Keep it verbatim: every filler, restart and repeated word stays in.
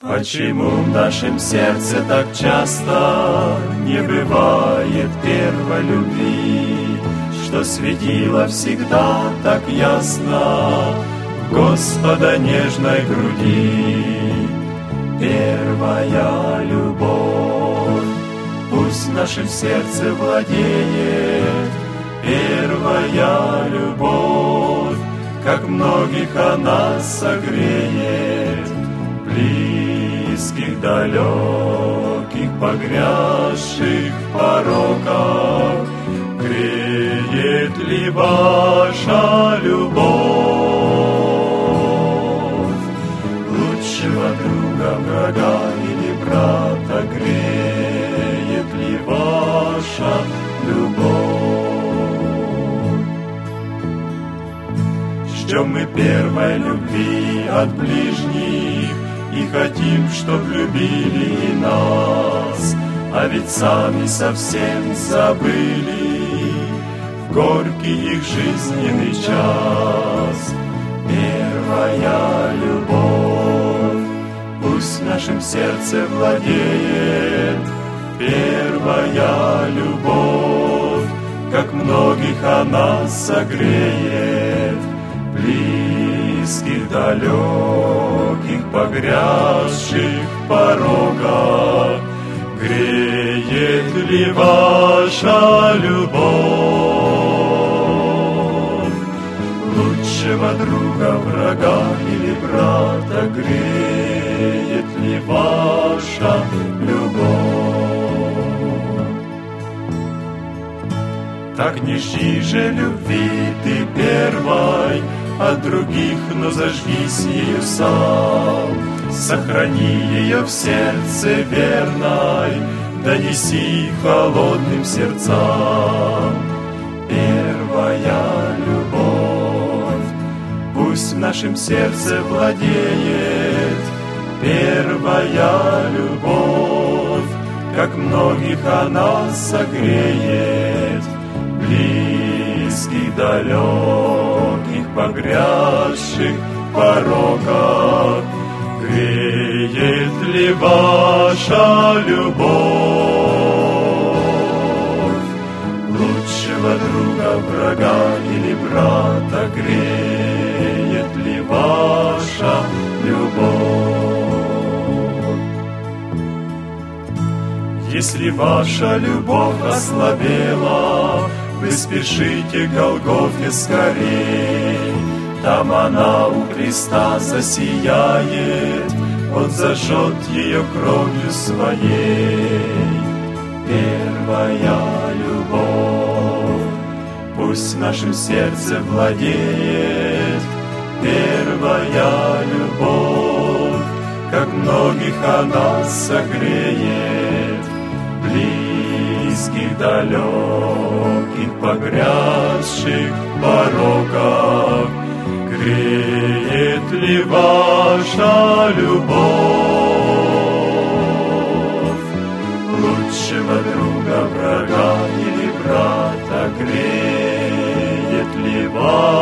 Почему в нашем сердце так часто не бывает первой любви, что светило всегда так ясно в Господа нежной груди? Первая любовь пусть в нашем сердце владеет, первая любовь, как многих она согреет, близких, далеких, погрязших в пороках. Греет ли ваша любовь лучшего друга, врага или брата? Греет ли ваша любовь? Ждем мы первой любви от ближних и хотим, чтоб любили и нас, а ведь сами совсем забыли в горький их жизненный час. Первая любовь пусть в нашем сердце владеет, первая любовь, как многих она согреет, близких, далеких, погрязших в пороках. Греет ли ваша любовь лучшего друга, врага или брата? Греет ли ваша любовь? Так не жди же любви ты первой от других, но зажгись ею сам. Сохрани ее в сердце верной, донеси холодным сердцам. Первая любовь пусть в нашем сердце владеет, первая любовь, как многих она согреет, близких, далеких, погрязших в пороках. Греет ли ваша любовь лучшего друга, врага или брата? Греет ли ваша любовь? Если ваша любовь ослабела, вы спешите к Голгофе скорей. Там она у креста засияет, Он зажжет ее кровью своей. Первая любовь пусть в нашем сердце владеет, первая любовь, как многих она согреет, близких, далеких, погрязших в пороках. Греет ли ваша любовь лучшего друга, врага или брата? Греет ли ваша